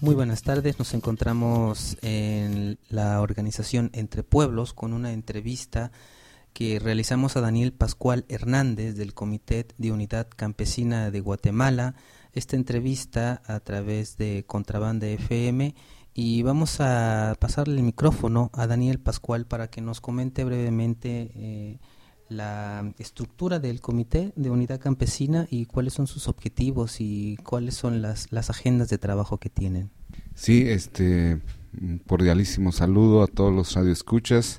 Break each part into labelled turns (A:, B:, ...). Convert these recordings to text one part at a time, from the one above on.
A: Muy buenas tardes, nos encontramos en la organización Entre Pueblos con una entrevista que realizamos a Daniel Pascual Hernández del Comité de Unidad Campesina de Guatemala. Esta entrevista a través de Contrabanda FM, y vamos a pasarle el micrófono a Daniel Pascual para que nos comente brevemente la estructura del Comité de Unidad Campesina y cuáles son sus objetivos y cuáles son las agendas de trabajo que tienen.
B: Sí, un cordialísimo saludo a todos los radioescuchas.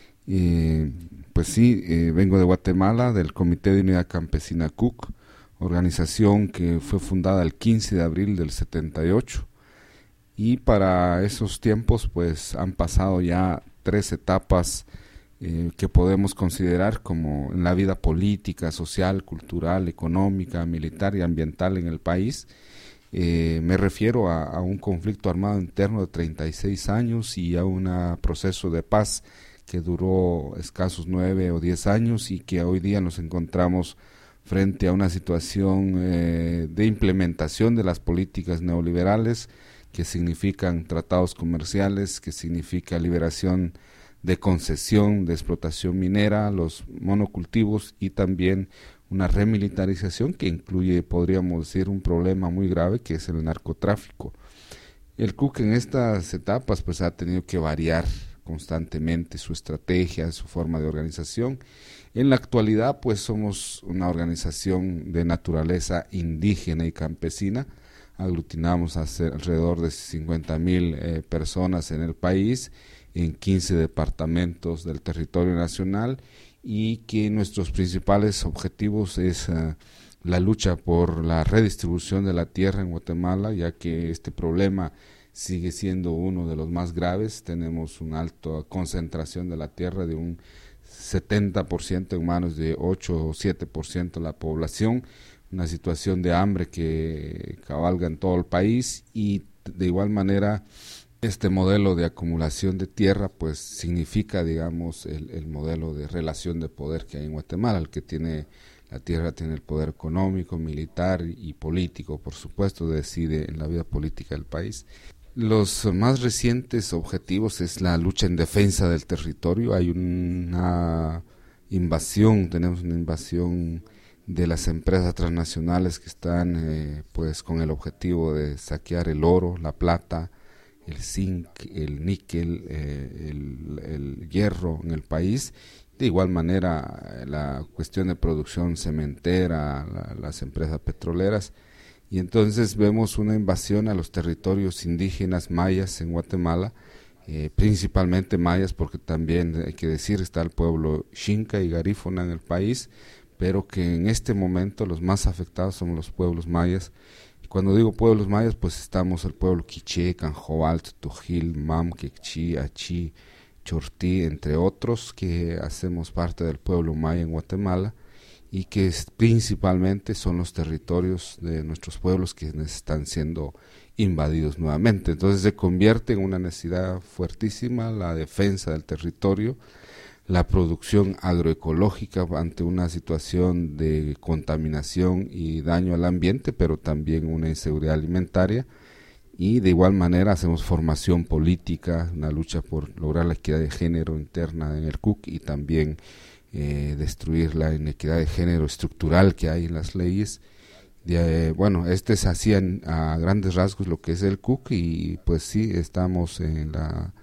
B: Pues sí, vengo de Guatemala, del Comité de Unidad Campesina CUC, organización que fue fundada el 15 de abril del 78, y para esos tiempos pues han pasado ya 3 etapas que podemos considerar como en la vida política, social, cultural, económica, militar y ambiental en el país. Me refiero a un conflicto armado interno de 36 años y a un proceso de paz que duró escasos 9 o 10 años y que hoy día nos encontramos frente a una situación de implementación de las políticas neoliberales que significan tratados comerciales, que significa liberación de concesión, de explotación minera, los monocultivos y también una remilitarización que incluye, podríamos decir, un problema muy grave que es el narcotráfico. El CUC en estas etapas pues ha tenido que variar constantemente su estrategia, su forma de organización. En la actualidad pues somos una organización de naturaleza indígena y campesina, aglutinamos alrededor de 50,000 personas en el país, en 15 departamentos del territorio nacional, y que nuestros principales objetivos es la lucha por la redistribución de la tierra en Guatemala, ya que este problema sigue siendo uno de los más graves. Tenemos una alta concentración de la tierra, de un 70% en manos de 8 o 7% de la población, una situación de hambre que cabalga en todo el país, y de igual manera este modelo de acumulación de tierra pues significa, digamos, el modelo de relación de poder que hay en Guatemala. El que tiene la tierra tiene el poder económico, militar y político, por supuesto, decide en la vida política del país. Los más recientes objetivos es la lucha en defensa del territorio. Hay una invasión, tenemos una invasión de las empresas transnacionales que están pues con el objetivo de saquear el oro, la plata, el zinc, el níquel, el hierro en el país. De igual manera la cuestión de producción cementera, las empresas petroleras. Y entonces vemos una invasión a los territorios indígenas mayas en Guatemala, principalmente mayas, porque también hay que decir está el pueblo Xinca y Garífuna en el país, pero que en este momento los más afectados son los pueblos mayas. Y cuando digo pueblos mayas, pues estamos el pueblo Quiché, Canjobal, Tujil, Mam, Quechí, Achí, Chortí, entre otros, que hacemos parte del pueblo maya en Guatemala, y que principalmente son los territorios de nuestros pueblos que están siendo invadidos nuevamente. Entonces se convierte en una necesidad fuertísima la defensa del territorio, la producción agroecológica ante una situación de contaminación y daño al ambiente, pero también una inseguridad alimentaria. Y de igual manera hacemos formación política, una lucha por lograr la equidad de género interna en el CUC, y también destruir la inequidad de género estructural que hay en las leyes. Bueno, es así a grandes rasgos lo que es el CUC, y pues sí, estamos en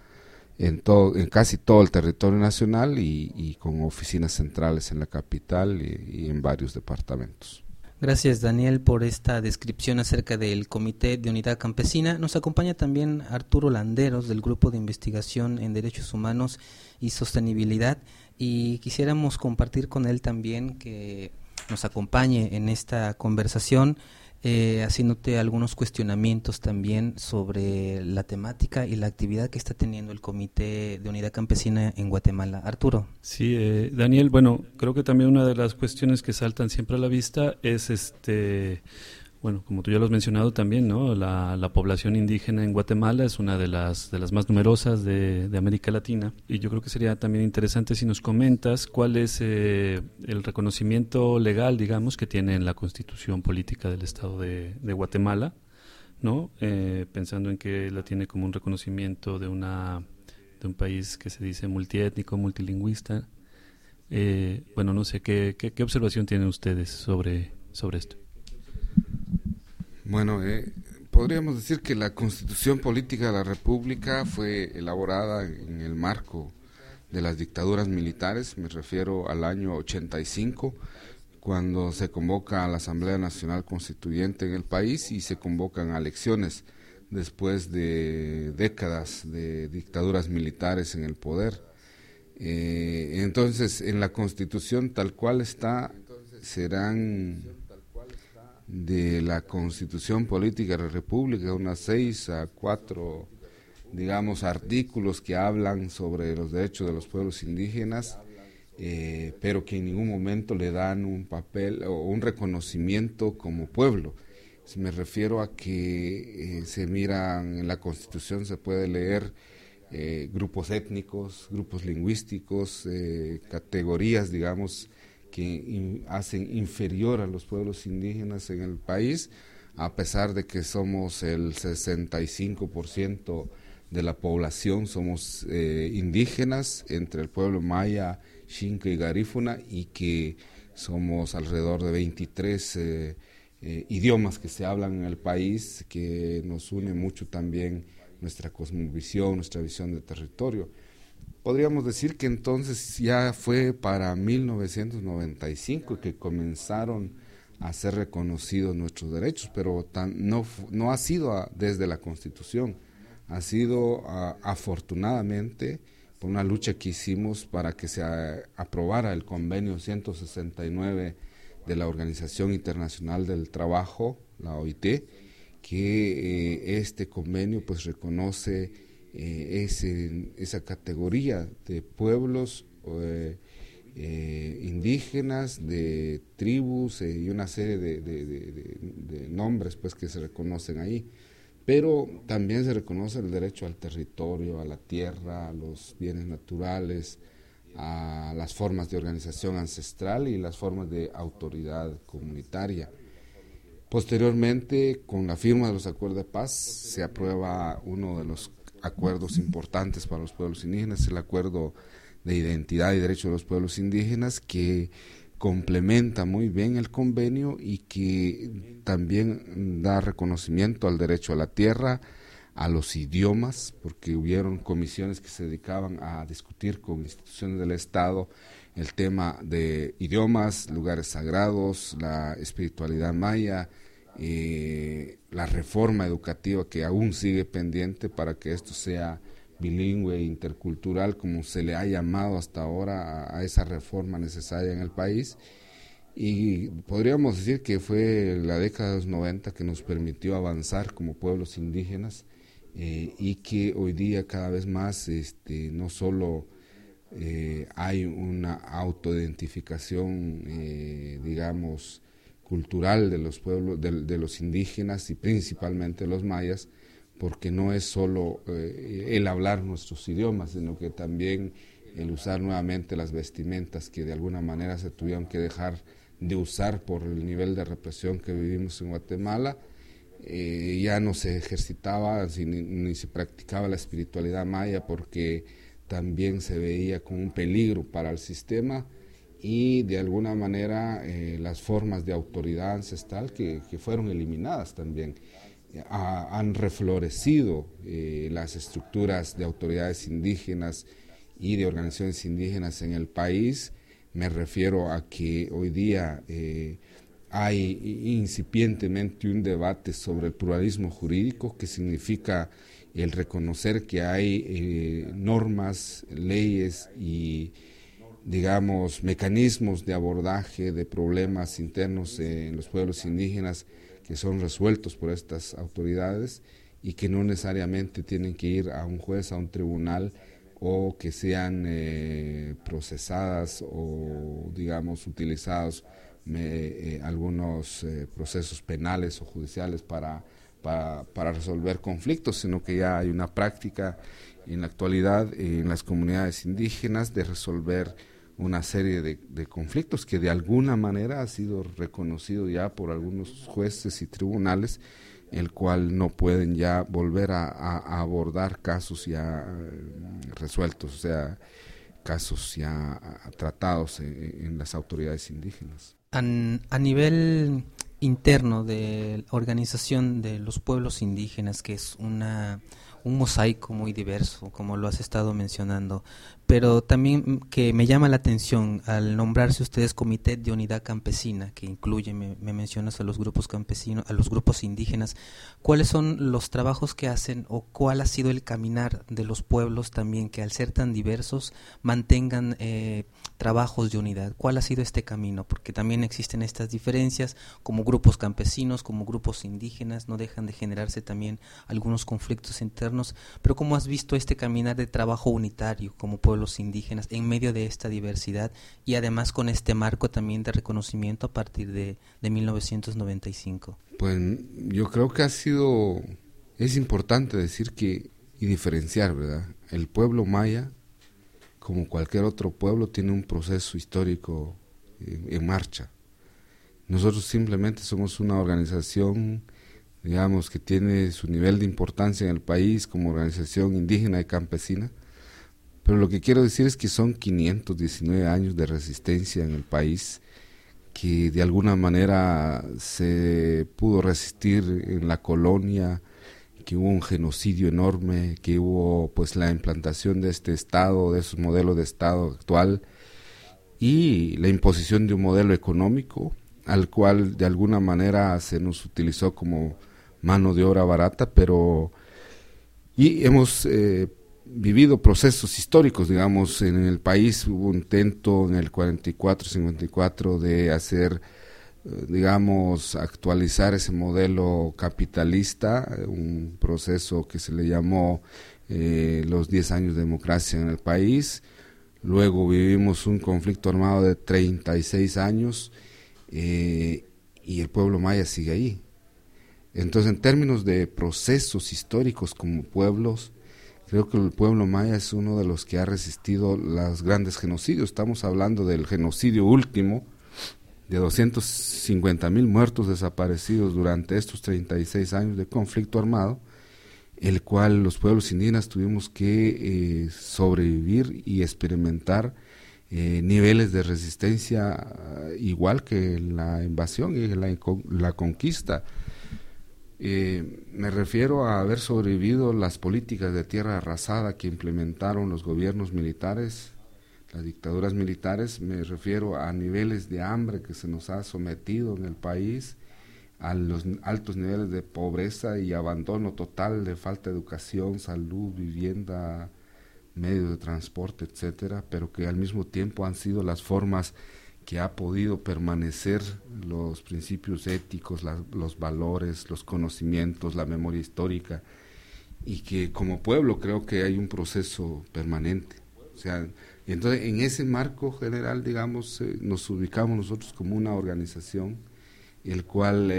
B: casi todo el territorio nacional y con oficinas centrales en la capital y en varios departamentos.
A: Gracias, Daniel, por esta descripción acerca del Comité de Unidad Campesina. Nos acompaña también Arturo Landeros del Grupo de Investigación en Derechos Humanos y Sostenibilidad, y quisiéramos compartir con él también que nos acompañe en esta conversación, haciéndote algunos cuestionamientos también sobre la temática y la actividad que está teniendo el Comité de Unidad Campesina en Guatemala. Arturo.
C: Sí, Daniel, bueno, creo que también una de las cuestiones que saltan siempre a la vista es bueno, como tú ya lo has mencionado también, ¿no? La población indígena en Guatemala es una de las más numerosas de América Latina, y yo creo que sería también interesante si nos comentas cuál es el reconocimiento legal, digamos, que tiene en la Constitución Política del Estado de Guatemala ¿no? Pensando en que la tiene como un reconocimiento de un país que se dice multiétnico, multilingüista. Bueno, no sé, ¿qué observación tienen ustedes sobre esto?
B: Bueno, podríamos decir que la Constitución Política de la República fue elaborada en el marco de las dictaduras militares. Me refiero al año 85, cuando se convoca a la Asamblea Nacional Constituyente en el país y se convocan a elecciones después de décadas de dictaduras militares en el poder. Entonces, en la Constitución tal cual está, serán de la Constitución Política de la República unas 6 a 4, digamos, artículos que hablan sobre los derechos de los pueblos indígenas, pero que en ningún momento le dan un papel o un reconocimiento como pueblo. Me refiero a que se miran en la Constitución, se puede leer grupos étnicos, grupos lingüísticos, categorías, digamos, que hacen inferior a los pueblos indígenas en el país, a pesar de que somos el 65% de la población, somos indígenas entre el pueblo maya, xinca y garífuna, y que somos alrededor de 23 idiomas que se hablan en el país, que nos une mucho también nuestra cosmovisión, nuestra visión de territorio. Podríamos decir que entonces ya fue para 1995 que comenzaron a ser reconocidos nuestros derechos, pero no ha sido desde la Constitución, ha sido afortunadamente por una lucha que hicimos para que se aprobara el convenio 169 de la Organización Internacional del Trabajo, la OIT, que este convenio pues reconoce esa categoría de pueblos indígenas, de tribus y una serie de nombres pues que se reconocen ahí, pero también se reconoce el derecho al territorio, a la tierra, a los bienes naturales, a las formas de organización ancestral y las formas de autoridad comunitaria. Posteriormente, con la firma de los acuerdos de paz, se aprueba uno de los acuerdos importantes para los pueblos indígenas, el acuerdo de identidad y derecho de los pueblos indígenas, que complementa muy bien el convenio y que también da reconocimiento al derecho a la tierra, a los idiomas, porque hubieron comisiones que se dedicaban a discutir con instituciones del Estado el tema de idiomas, lugares sagrados, la espiritualidad maya, la reforma educativa que aún sigue pendiente para que esto sea bilingüe e intercultural, como se le ha llamado hasta ahora a esa reforma necesaria en el país. Y podríamos decir que fue la década de los 90 que nos permitió avanzar como pueblos indígenas, y que hoy día cada vez más no solo hay una autoidentificación, digamos, cultural de los pueblos, de los indígenas y principalmente los mayas, porque no es solo el hablar nuestros idiomas, sino que también el usar nuevamente las vestimentas que de alguna manera se tuvieron que dejar de usar por el nivel de represión que vivimos en Guatemala. Ya no se ejercitaba ni se practicaba la espiritualidad maya, porque también se veía como un peligro para el sistema, y de alguna manera las formas de autoridad ancestral que fueron eliminadas también. Han reflorecido las estructuras de autoridades indígenas y de organizaciones indígenas en el país. Me refiero a que hoy día hay incipientemente un debate sobre el pluralismo jurídico, que significa el reconocer que hay normas, leyes y, digamos, mecanismos de abordaje de problemas internos en los pueblos indígenas que son resueltos por estas autoridades y que no necesariamente tienen que ir a un juez, a un tribunal, o que sean procesadas o, digamos, utilizados algunos procesos penales o judiciales para resolver conflictos, sino que ya hay una práctica en la actualidad en las comunidades indígenas de resolver una serie de conflictos que de alguna manera ha sido reconocido ya por algunos jueces y tribunales el cual no pueden ya volver a abordar casos ya resueltos, o sea, casos ya tratados en las autoridades indígenas.
A: A nivel interno de la organización de los pueblos indígenas, que es un mosaico muy diverso, como lo has estado mencionando, pero también que me llama la atención al nombrarse ustedes Comité de Unidad Campesina, que incluye, me mencionas a los grupos campesinos, a los grupos indígenas. ¿Cuáles son los trabajos que hacen o cuál ha sido el caminar de los pueblos también que al ser tan diversos mantengan trabajos de unidad? ¿Cuál ha sido este camino? Porque también existen estas diferencias como grupos campesinos, como grupos indígenas, no dejan de generarse también algunos conflictos internos, pero ¿cómo has visto este caminar de trabajo unitario como pueblos indígenas en medio de esta diversidad y además con este marco también de reconocimiento a partir de 1995?
B: Pues yo creo que es importante decir que y diferenciar, ¿verdad? El pueblo maya, como cualquier otro pueblo, tiene un proceso histórico en marcha. Nosotros simplemente somos una organización, digamos, que tiene su nivel de importancia en el país como organización indígena y campesina, pero lo que quiero decir es que son 519 años de resistencia en el país, que de alguna manera se pudo resistir en la colonia, que hubo un genocidio enorme, que hubo pues la implantación de este Estado, de su modelo de Estado actual, y la imposición de un modelo económico al cual de alguna manera se nos utilizó como mano de obra barata, y hemos vivido procesos históricos, digamos, en el país. Hubo un intento en el 44-54 de hacer, digamos, actualizar ese modelo capitalista, un proceso que se le llamó los 10 años de democracia en el país. Luego vivimos un conflicto armado de 36 años y el pueblo maya sigue ahí. Entonces, en términos de procesos históricos como pueblos, creo que el pueblo maya es uno de los que ha resistido los grandes genocidios. Estamos hablando del genocidio último, de 250,000 muertos desaparecidos durante estos 36 años de conflicto armado, el cual los pueblos indígenas tuvimos que sobrevivir y experimentar niveles de resistencia igual que la invasión y la conquista. Me refiero a haber sobrevivido las políticas de tierra arrasada que implementaron los gobiernos militares, las dictaduras militares. Me refiero a niveles de hambre que se nos ha sometido en el país, a los altos niveles de pobreza y abandono total, de falta de educación, salud, vivienda, medios de transporte, etcétera, pero que al mismo tiempo han sido las formas que ha podido permanecer los principios éticos, los valores, los conocimientos, la memoria histórica, y que como pueblo creo que hay un proceso permanente. O sea, entonces en ese marco general, digamos, nos ubicamos nosotros como una organización, el cual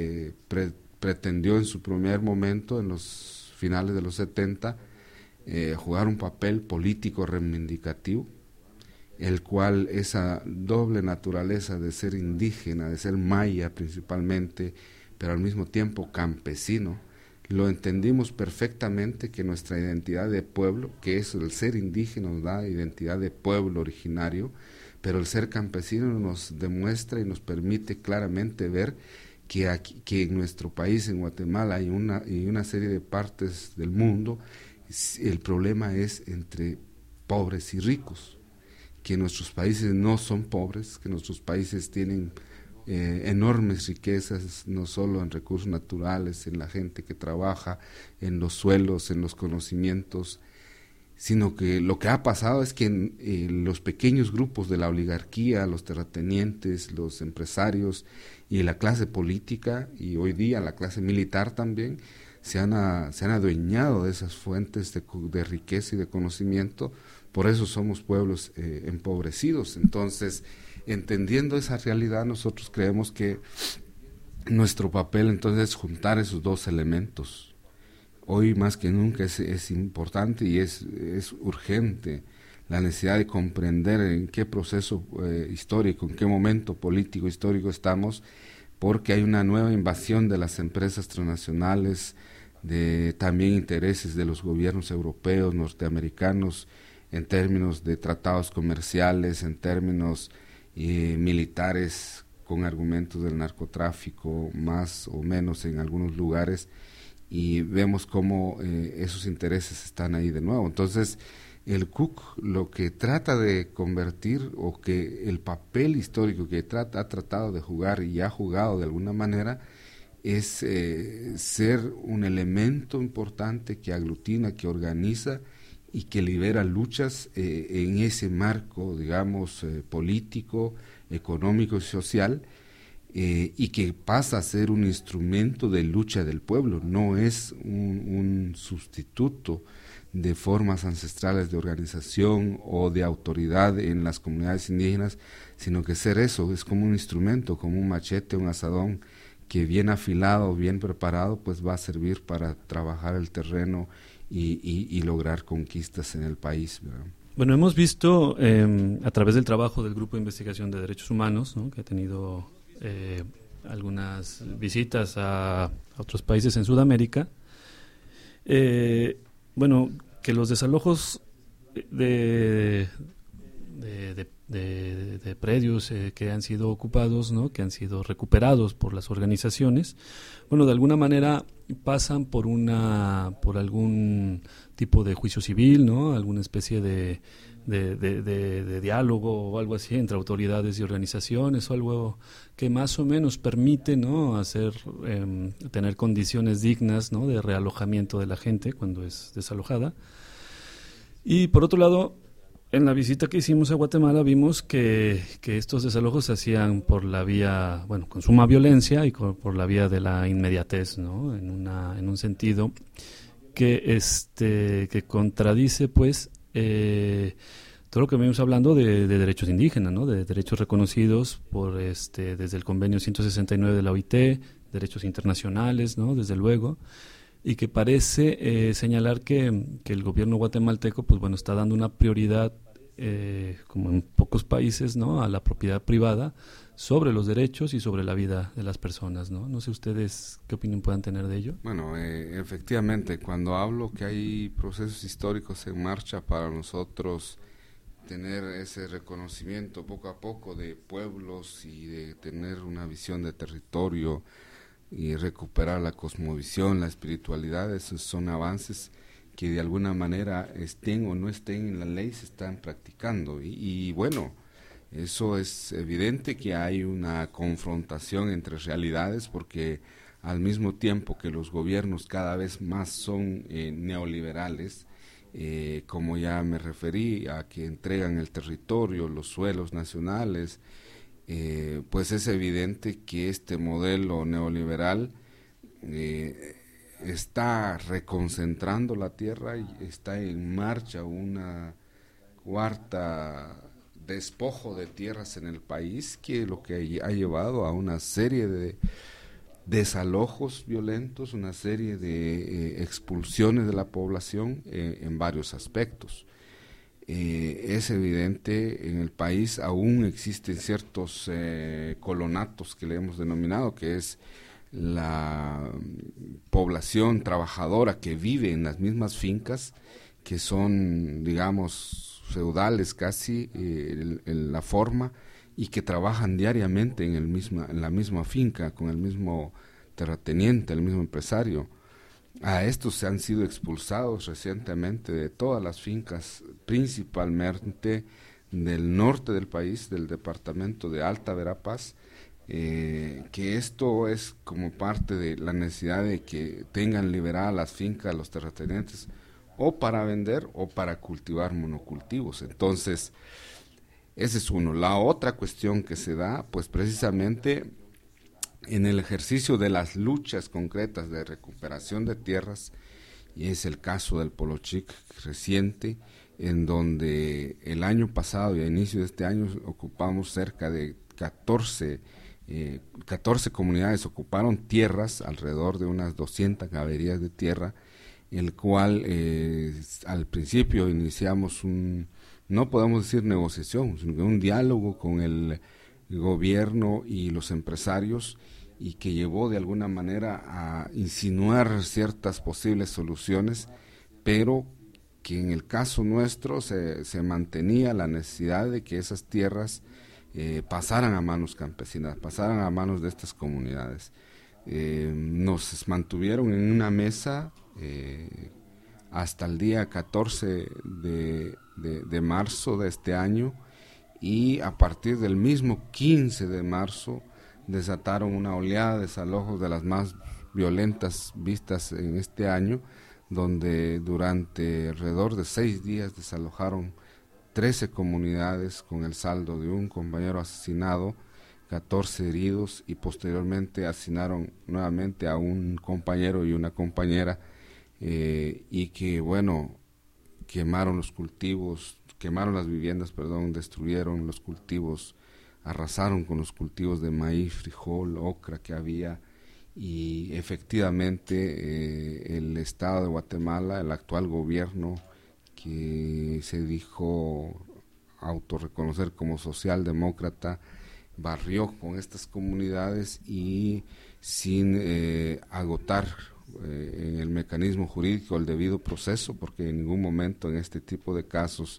B: pretendió en su primer momento, en los finales de los 70, jugar un papel político reivindicativo, el cual esa doble naturaleza de ser indígena, de ser maya principalmente, pero al mismo tiempo campesino, lo entendimos perfectamente, que nuestra identidad de pueblo, que es el ser indígena, nos da identidad de pueblo originario, pero el ser campesino nos demuestra y nos permite claramente ver que en nuestro país, en Guatemala y una serie de partes del mundo, el problema es entre pobres y ricos, que nuestros países no son pobres, que nuestros países tienen enormes riquezas, no solo en recursos naturales, en la gente que trabaja, en los suelos, en los conocimientos, sino que lo que ha pasado es que los pequeños grupos de la oligarquía, los terratenientes, los empresarios y la clase política, y hoy día la clase militar también, se han adueñado de esas fuentes de riqueza y de conocimiento. Por eso somos pueblos empobrecidos. Entonces, entendiendo esa realidad, nosotros creemos que nuestro papel entonces es juntar esos dos elementos. Hoy más que nunca es importante y es urgente la necesidad de comprender en qué proceso histórico, en qué momento político histórico estamos, porque hay una nueva invasión de las empresas transnacionales, de también intereses de los gobiernos europeos, norteamericanos, en términos de tratados comerciales, en términos militares, con argumentos del narcotráfico, más o menos en algunos lugares, y vemos cómo esos intereses están ahí de nuevo. Entonces, el Cook lo que trata de convertir, o que el papel histórico que ha tratado de jugar y ha jugado de alguna manera, es ser un elemento importante que aglutina, que organiza y que libera luchas en ese marco, digamos, político, económico y social, y que pasa a ser un instrumento de lucha del pueblo. No es un sustituto de formas ancestrales de organización o de autoridad en las comunidades indígenas, sino que ser eso, es como un instrumento, como un machete, un asadón, que bien afilado, bien preparado, pues va a servir para trabajar el terreno y lograr conquistas en el país, ¿verdad?
C: Bueno, hemos visto a través del trabajo del Grupo de Investigación de Derechos Humanos, ¿no?, que ha tenido algunas visitas a otros países en Sudamérica, bueno, que los desalojos de predios que han sido ocupados, ¿no?, que han sido recuperados por las organizaciones, bueno, de alguna manera pasan por algún tipo de juicio civil, ¿no?, alguna especie de diálogo o algo así entre autoridades y organizaciones, o algo que más o menos permite, ¿no?, tener condiciones dignas, ¿no?, de realojamiento de la gente cuando es desalojada. Y por otro lado, en la visita que hicimos a Guatemala vimos que estos desalojos se hacían por la vía, bueno, con suma violencia y por la vía de la inmediatez, ¿no?, en un sentido que contradice, pues, todo lo que venimos hablando de derechos indígenas, ¿no?, de derechos reconocidos por desde el convenio 169 de la OIT, derechos internacionales, ¿no?, desde luego, y que parece señalar que el gobierno guatemalteco, pues bueno, está dando una prioridad, como en pocos países, ¿no?, a la propiedad privada sobre los derechos y sobre la vida de las personas, ¿no? No sé ustedes qué opinión puedan tener de ello.
B: Bueno, efectivamente, cuando hablo que hay procesos históricos en marcha para nosotros tener ese reconocimiento poco a poco de pueblos y de tener una visión de territorio y recuperar la cosmovisión, la espiritualidad, esos son avances que de alguna manera estén o no estén en la ley, se están practicando. Y bueno, eso es evidente que hay una confrontación entre realidades, porque al mismo tiempo que los gobiernos cada vez más son neoliberales, como ya me referí, a que entregan el territorio, los suelos nacionales, pues es evidente que este modelo neoliberal está reconcentrando la tierra y está en marcha una cuarta despojo de tierras en el país, que lo que ha llevado a una serie de desalojos violentos, una serie de expulsiones de la población en varios aspectos. Es evidente, en el país aún existen ciertos colonatos que le hemos denominado, que es la población trabajadora que vive en las mismas fincas, que son, digamos, feudales casi, en la forma, y que trabajan diariamente en la misma finca, con el mismo terrateniente, el mismo empresario. A estos se han sido expulsados recientemente de todas las fincas, principalmente del norte del país, del departamento de Alta Verapaz, que esto es como parte de la necesidad de que tengan liberadas las fincas, los terratenientes, o para vender o para cultivar monocultivos. Entonces, ese es uno. La otra cuestión que se da, pues precisamente en el ejercicio de las luchas concretas de recuperación de tierras, y es el caso del Polo Chic reciente, en donde el año pasado y a inicio de este año ocupamos cerca de 14 comunidades ocuparon tierras, alrededor de unas 200 gaverías de tierra, el cual al principio iniciamos no podemos decir negociación, sino un diálogo con el gobierno y los empresarios, y que llevó de alguna manera a insinuar ciertas posibles soluciones, pero que en el caso nuestro se mantenía la necesidad de que esas tierras pasaran a manos campesinas, pasaran a manos de estas comunidades. Nos mantuvieron en una mesa hasta el día 14 de marzo de este año, y a partir del mismo 15 de marzo desataron una oleada de desalojos de las más violentas vistas en este año, donde durante alrededor de 6 días desalojaron 13 comunidades, con el saldo de un compañero asesinado, 14 heridos, y posteriormente asesinaron nuevamente a un compañero y una compañera, y que bueno, quemaron los cultivos, quemaron las viviendas, destruyeron los cultivos, arrasaron con los cultivos de maíz, frijol, ocra que había. Y efectivamente el Estado de Guatemala, el actual gobierno, que se dijo autorreconocer como socialdemócrata, barrió con estas comunidades y sin agotar en el mecanismo jurídico el debido proceso, porque en ningún momento en este tipo de casos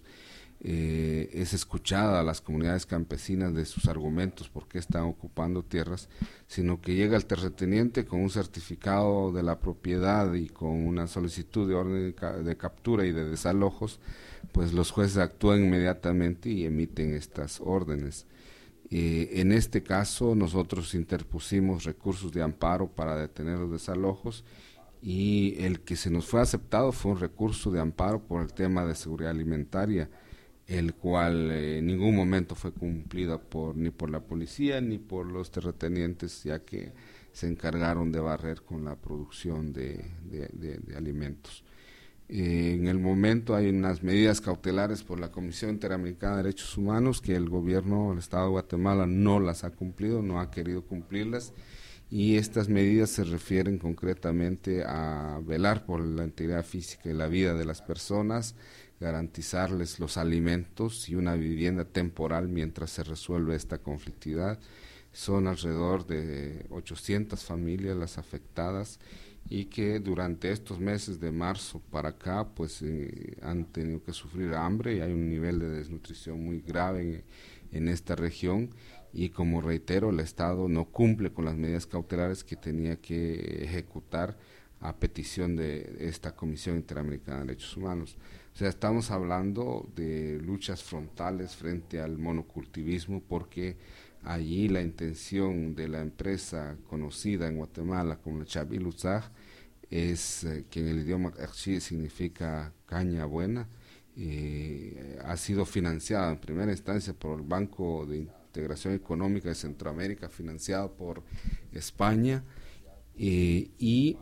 B: es escuchada a las comunidades campesinas de sus argumentos por qué están ocupando tierras, sino que llega el terrateniente con un certificado de la propiedad y con una solicitud de orden de captura y de desalojos, pues los jueces actúan inmediatamente y emiten estas órdenes. En este caso nosotros interpusimos recursos de amparo para detener los desalojos, y el que se nos fue aceptado fue un recurso de amparo por el tema de seguridad alimentaria, el cual en ningún momento fue cumplido ni por la policía ni por los terratenientes, ya que se encargaron de barrer con la producción de alimentos. En el momento hay unas medidas cautelares por la Comisión Interamericana de Derechos Humanos que el gobierno del Estado de Guatemala no las ha cumplido, no ha querido cumplirlas, y estas medidas se refieren concretamente a velar por la integridad física y la vida de las personas, garantizarles los alimentos y una vivienda temporal mientras se resuelve esta conflictividad. Son alrededor de 800 familias las afectadas, y que durante estos meses de marzo para acá pues han tenido que sufrir hambre, y hay un nivel de desnutrición muy grave en esta región, y como reitero, el Estado no cumple con las medidas cautelares que tenía que ejecutar a petición de esta Comisión Interamericana de Derechos Humanos. O sea, estamos hablando de luchas frontales frente al monocultivismo, porque allí la intención de la empresa conocida en Guatemala como la Chaviluzaj es, que en el idioma Archi significa caña buena, ha sido financiada en primera instancia por el Banco de Integración Económica de Centroamérica, financiado por España, y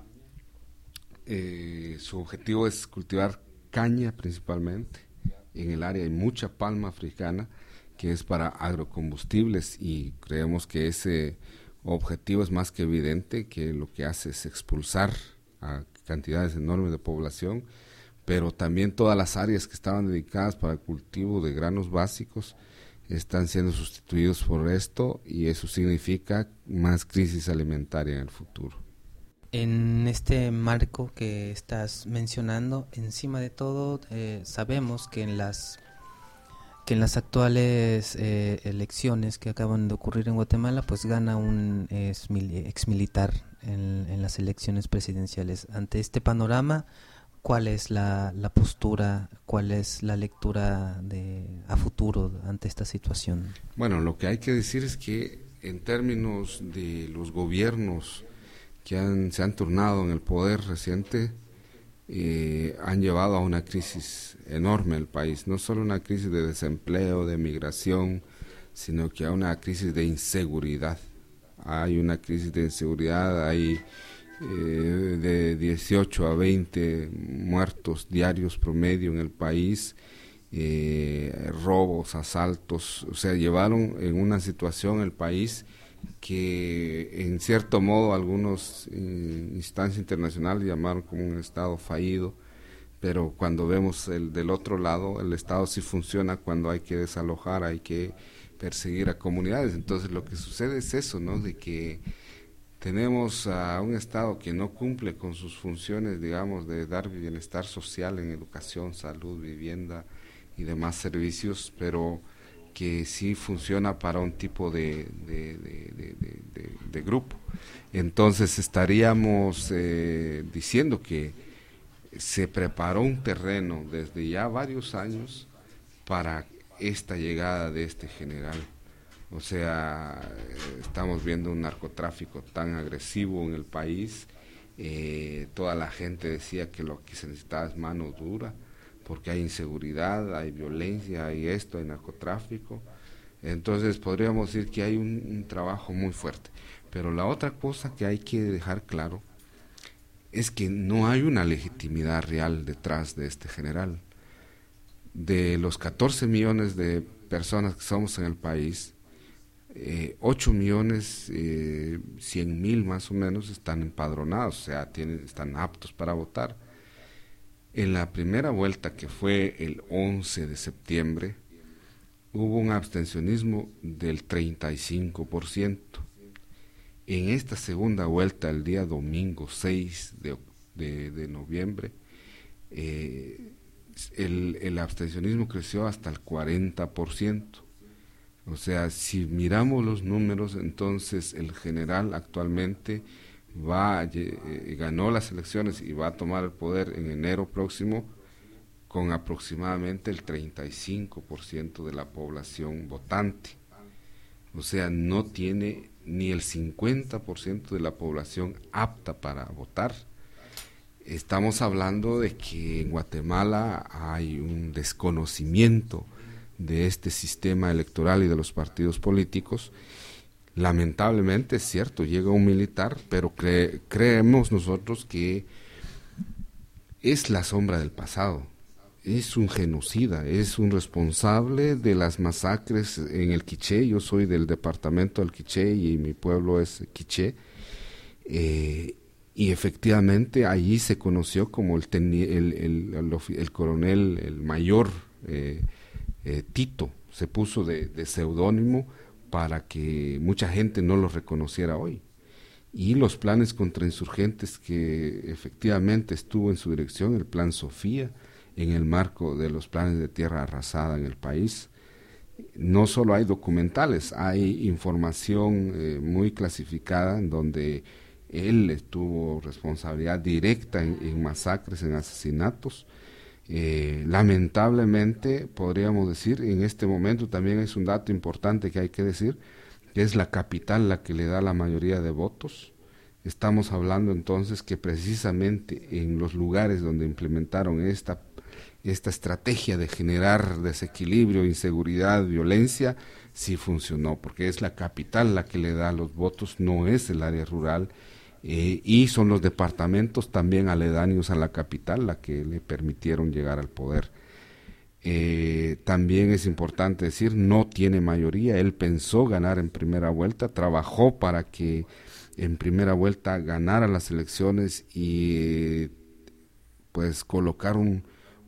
B: su objetivo es cultivar caña principalmente. En el área hay mucha palma africana que es para agrocombustibles, y creemos que ese objetivo es más que evidente, que lo que hace es expulsar a cantidades enormes de población, pero también todas las áreas que estaban dedicadas para el cultivo de granos básicos están siendo sustituidos por esto, y eso significa más crisis alimentaria en el futuro.
A: En este marco que estás mencionando, encima de todo, sabemos que en las actuales elecciones que acaban de ocurrir en Guatemala, pues gana un exmilitar en las elecciones presidenciales. Ante este panorama, ¿cuál es la postura, cuál es la lectura a futuro ante esta situación?
B: Bueno, lo que hay que decir es que en términos de los gobiernos que se han turnado en el poder reciente, han llevado a una crisis enorme el país, no solo una crisis de desempleo, de migración, sino que a una crisis de inseguridad. Hay una crisis de inseguridad, hay de 18 a 20 muertos diarios promedio en el país, robos, asaltos, o sea, llevaron en una situación el país que en cierto modo algunos instancias internacionales llamaron como un estado fallido, pero cuando vemos del otro lado, el estado sí funciona cuando hay que desalojar, hay que perseguir a comunidades. Entonces lo que sucede es eso, ¿no? De que tenemos a un Estado que no cumple con sus funciones, digamos, de dar bienestar social en educación, salud, vivienda y demás servicios, pero que sí funciona para un tipo de grupo. Entonces estaríamos diciendo que se preparó un terreno desde ya varios años para esta llegada de este general. O sea, estamos viendo un narcotráfico tan agresivo en el país. Toda la gente decía que lo que se necesitaba es mano dura, porque hay inseguridad, hay violencia, hay esto, hay narcotráfico. Entonces podríamos decir que hay un trabajo muy fuerte. Pero la otra cosa que hay que dejar claro es que no hay una legitimidad real detrás de este general. De los 14 millones de personas que somos en el país, 8 millones 100,000 más o menos están empadronados, o sea, están aptos para votar. En la primera vuelta, que fue el 11 de septiembre, hubo un abstencionismo del 35%. En esta segunda vuelta, el día domingo 6 de noviembre, el abstencionismo creció hasta el 40%. O sea, si miramos los números, entonces el general actualmente ganó las elecciones y va a tomar el poder en enero próximo con aproximadamente el 35% de la población votante. O sea, no tiene ni el 50% de la población apta para votar. Estamos hablando de que en Guatemala hay un desconocimiento de este sistema electoral y de los partidos políticos. Lamentablemente, es cierto, llega un militar, pero creemos nosotros que es la sombra del pasado. Es un genocida, es un responsable de las masacres en el Quiché. Yo soy del departamento del Quiché y mi pueblo es Quiché. Y efectivamente allí se conoció como el coronel, el mayor Tito, se puso de seudónimo para que mucha gente no lo reconociera hoy. Y los planes contrainsurgentes que efectivamente estuvo en su dirección, el Plan Sofía, en el marco de los planes de tierra arrasada en el país. No solo hay documentales, hay información muy clasificada en donde él tuvo responsabilidad directa en masacres, en asesinatos. Lamentablemente, podríamos decir, en este momento también es un dato importante que hay que decir, que es la capital la que le da la mayoría de votos. Estamos hablando entonces que precisamente en los lugares donde implementaron esta estrategia de generar desequilibrio, inseguridad, violencia, sí funcionó, porque es la capital la que le da los votos, no es el área rural, y son los departamentos también aledaños a la capital la que le permitieron llegar al poder. También es importante decir, no tiene mayoría, él pensó ganar en primera vuelta, trabajó para que en primera vuelta ganara las elecciones y pues colocar un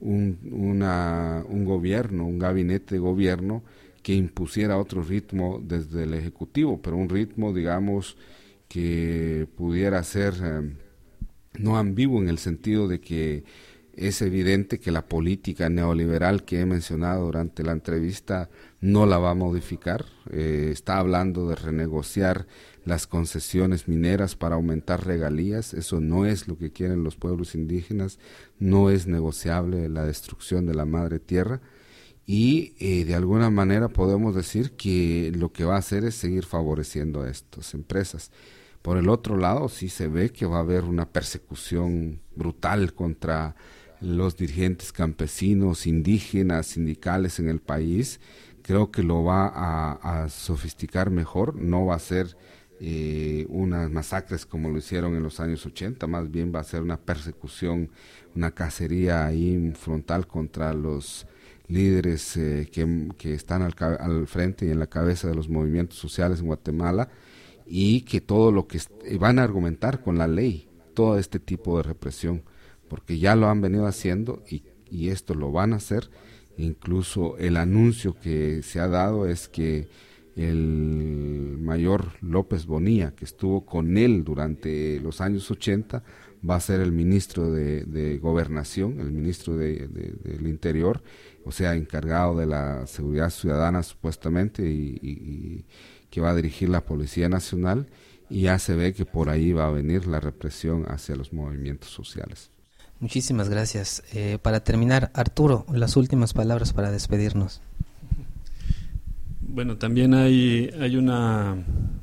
B: gobierno, un gabinete de gobierno que impusiera otro ritmo desde el Ejecutivo, pero un ritmo, digamos, que pudiera ser no ambiguo en el sentido de que es evidente que la política neoliberal que he mencionado durante la entrevista no la va a modificar. Está hablando de renegociar las concesiones mineras para aumentar regalías. Eso no es lo que quieren los pueblos indígenas, no es negociable la destrucción de la madre tierra, y de alguna manera podemos decir que lo que va a hacer es seguir favoreciendo a estas empresas. Por el otro lado, sí se ve que va a haber una persecución brutal contra los dirigentes campesinos, indígenas, sindicales en el país. Creo que lo va a sofisticar mejor, no va a ser unas masacres como lo hicieron en los años 80, más bien va a ser una persecución, una cacería ahí frontal contra los líderes que están al frente y en la cabeza de los movimientos sociales en Guatemala, y que todo lo que van a argumentar con la ley, todo este tipo de represión, porque ya lo han venido haciendo y esto lo van a hacer. Incluso el anuncio que se ha dado es que el mayor López Bonilla, que estuvo con él durante los años 80, va a ser el ministro de Gobernación, el ministro del Interior, o sea, encargado de la seguridad ciudadana supuestamente, y que va a dirigir la Policía Nacional, y ya se ve que por ahí va a venir la represión hacia los movimientos sociales.
A: Muchísimas gracias. Para terminar, Arturo, las últimas palabras para despedirnos.
C: Bueno, también hay una,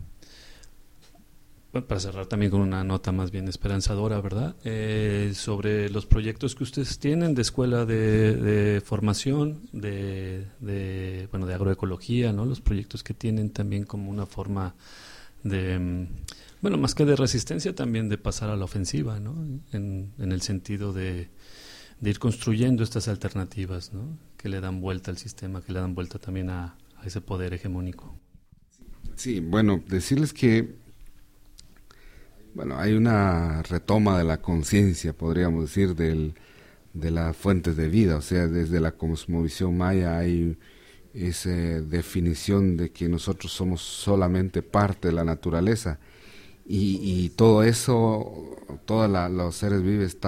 C: bueno, para cerrar también con una nota más bien esperanzadora, ¿verdad? Sobre los proyectos que ustedes tienen de escuela de formación, de agroecología, ¿no? Los proyectos que tienen también como una forma de, bueno, más que de resistencia, también de pasar a la ofensiva, ¿no? En el sentido de ir construyendo estas alternativas, ¿no? Que le dan vuelta al sistema, que le dan vuelta también a ese poder hegemónico.
B: Sí, bueno, decirles que hay una retoma de la conciencia, podríamos decir, de las fuentes de vida, o sea, desde la cosmovisión maya hay esa definición de que nosotros somos solamente parte de la naturaleza, y todo eso, los seres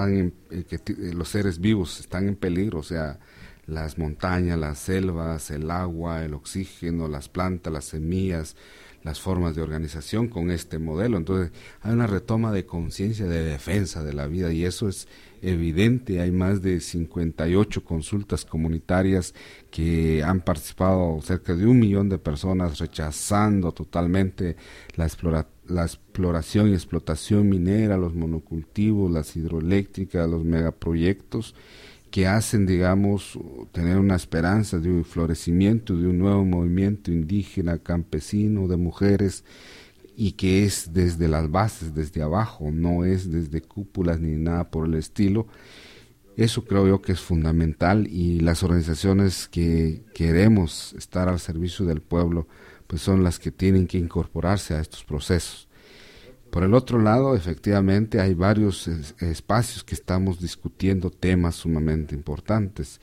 B: vivos están en peligro, o sea, las montañas, las selvas, el agua, el oxígeno, las plantas, las semillas, las formas de organización con este modelo. Entonces hay una retoma de conciencia de defensa de la vida, y eso es evidente. Hay más de 58 consultas comunitarias que han participado cerca de 1 millón de personas, rechazando totalmente la exploración y explotación minera, los monocultivos, las hidroeléctricas, los megaproyectos, que hacen, digamos, tener una esperanza de un florecimiento de un nuevo movimiento indígena, campesino, de mujeres, y que es desde las bases, desde abajo, no es desde cúpulas ni nada por el estilo. Eso creo yo que es fundamental, y las organizaciones que queremos estar al servicio del pueblo, pues son las que tienen que incorporarse a estos procesos. Por el otro lado, efectivamente, hay varios espacios que estamos discutiendo temas sumamente importantes.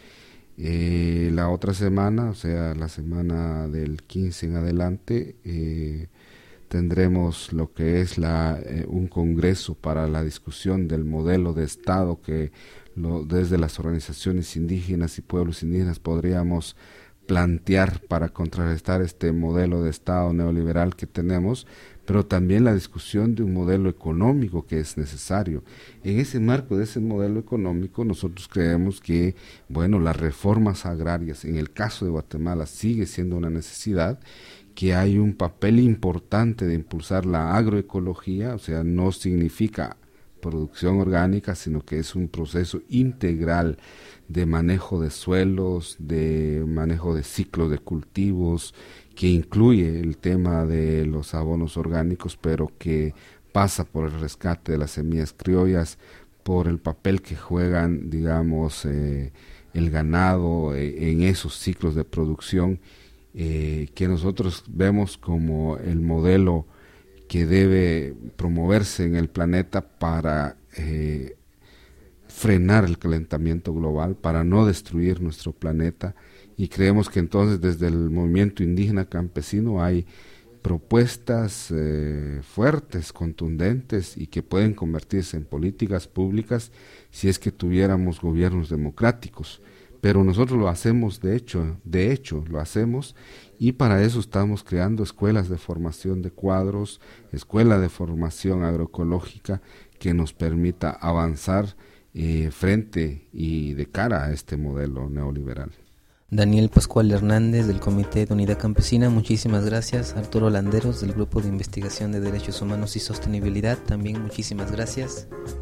B: La otra semana, o sea, la semana del 15 en adelante, tendremos lo que es un congreso para la discusión del modelo de Estado que desde las organizaciones indígenas y pueblos indígenas podríamos plantear para contrarrestar este modelo de Estado neoliberal que tenemos, pero también la discusión de un modelo económico que es necesario. En ese marco de ese modelo económico, nosotros creemos que, las reformas agrarias, en el caso de Guatemala, sigue siendo una necesidad, que hay un papel importante de impulsar la agroecología, o sea, no significa producción orgánica, sino que es un proceso integral de manejo de suelos, de manejo de ciclos de cultivos, que incluye el tema de los abonos orgánicos, pero que pasa por el rescate de las semillas criollas, por el papel que juegan, digamos, el ganado en esos ciclos de producción, que nosotros vemos como el modelo que debe promoverse en el planeta para frenar el calentamiento global, para no destruir nuestro planeta. Y creemos que entonces desde el movimiento indígena campesino hay propuestas fuertes, contundentes, y que pueden convertirse en políticas públicas si es que tuviéramos gobiernos democráticos. Pero nosotros lo hacemos, de hecho lo hacemos, y para eso estamos creando escuelas de formación de cuadros, escuela de formación agroecológica que nos permita avanzar frente y de cara a este modelo neoliberal.
A: Daniel Pascual Hernández, del Comité de Unidad Campesina, muchísimas gracias. Arturo Landeros, del Grupo de Investigación de Derechos Humanos y Sostenibilidad, también muchísimas gracias.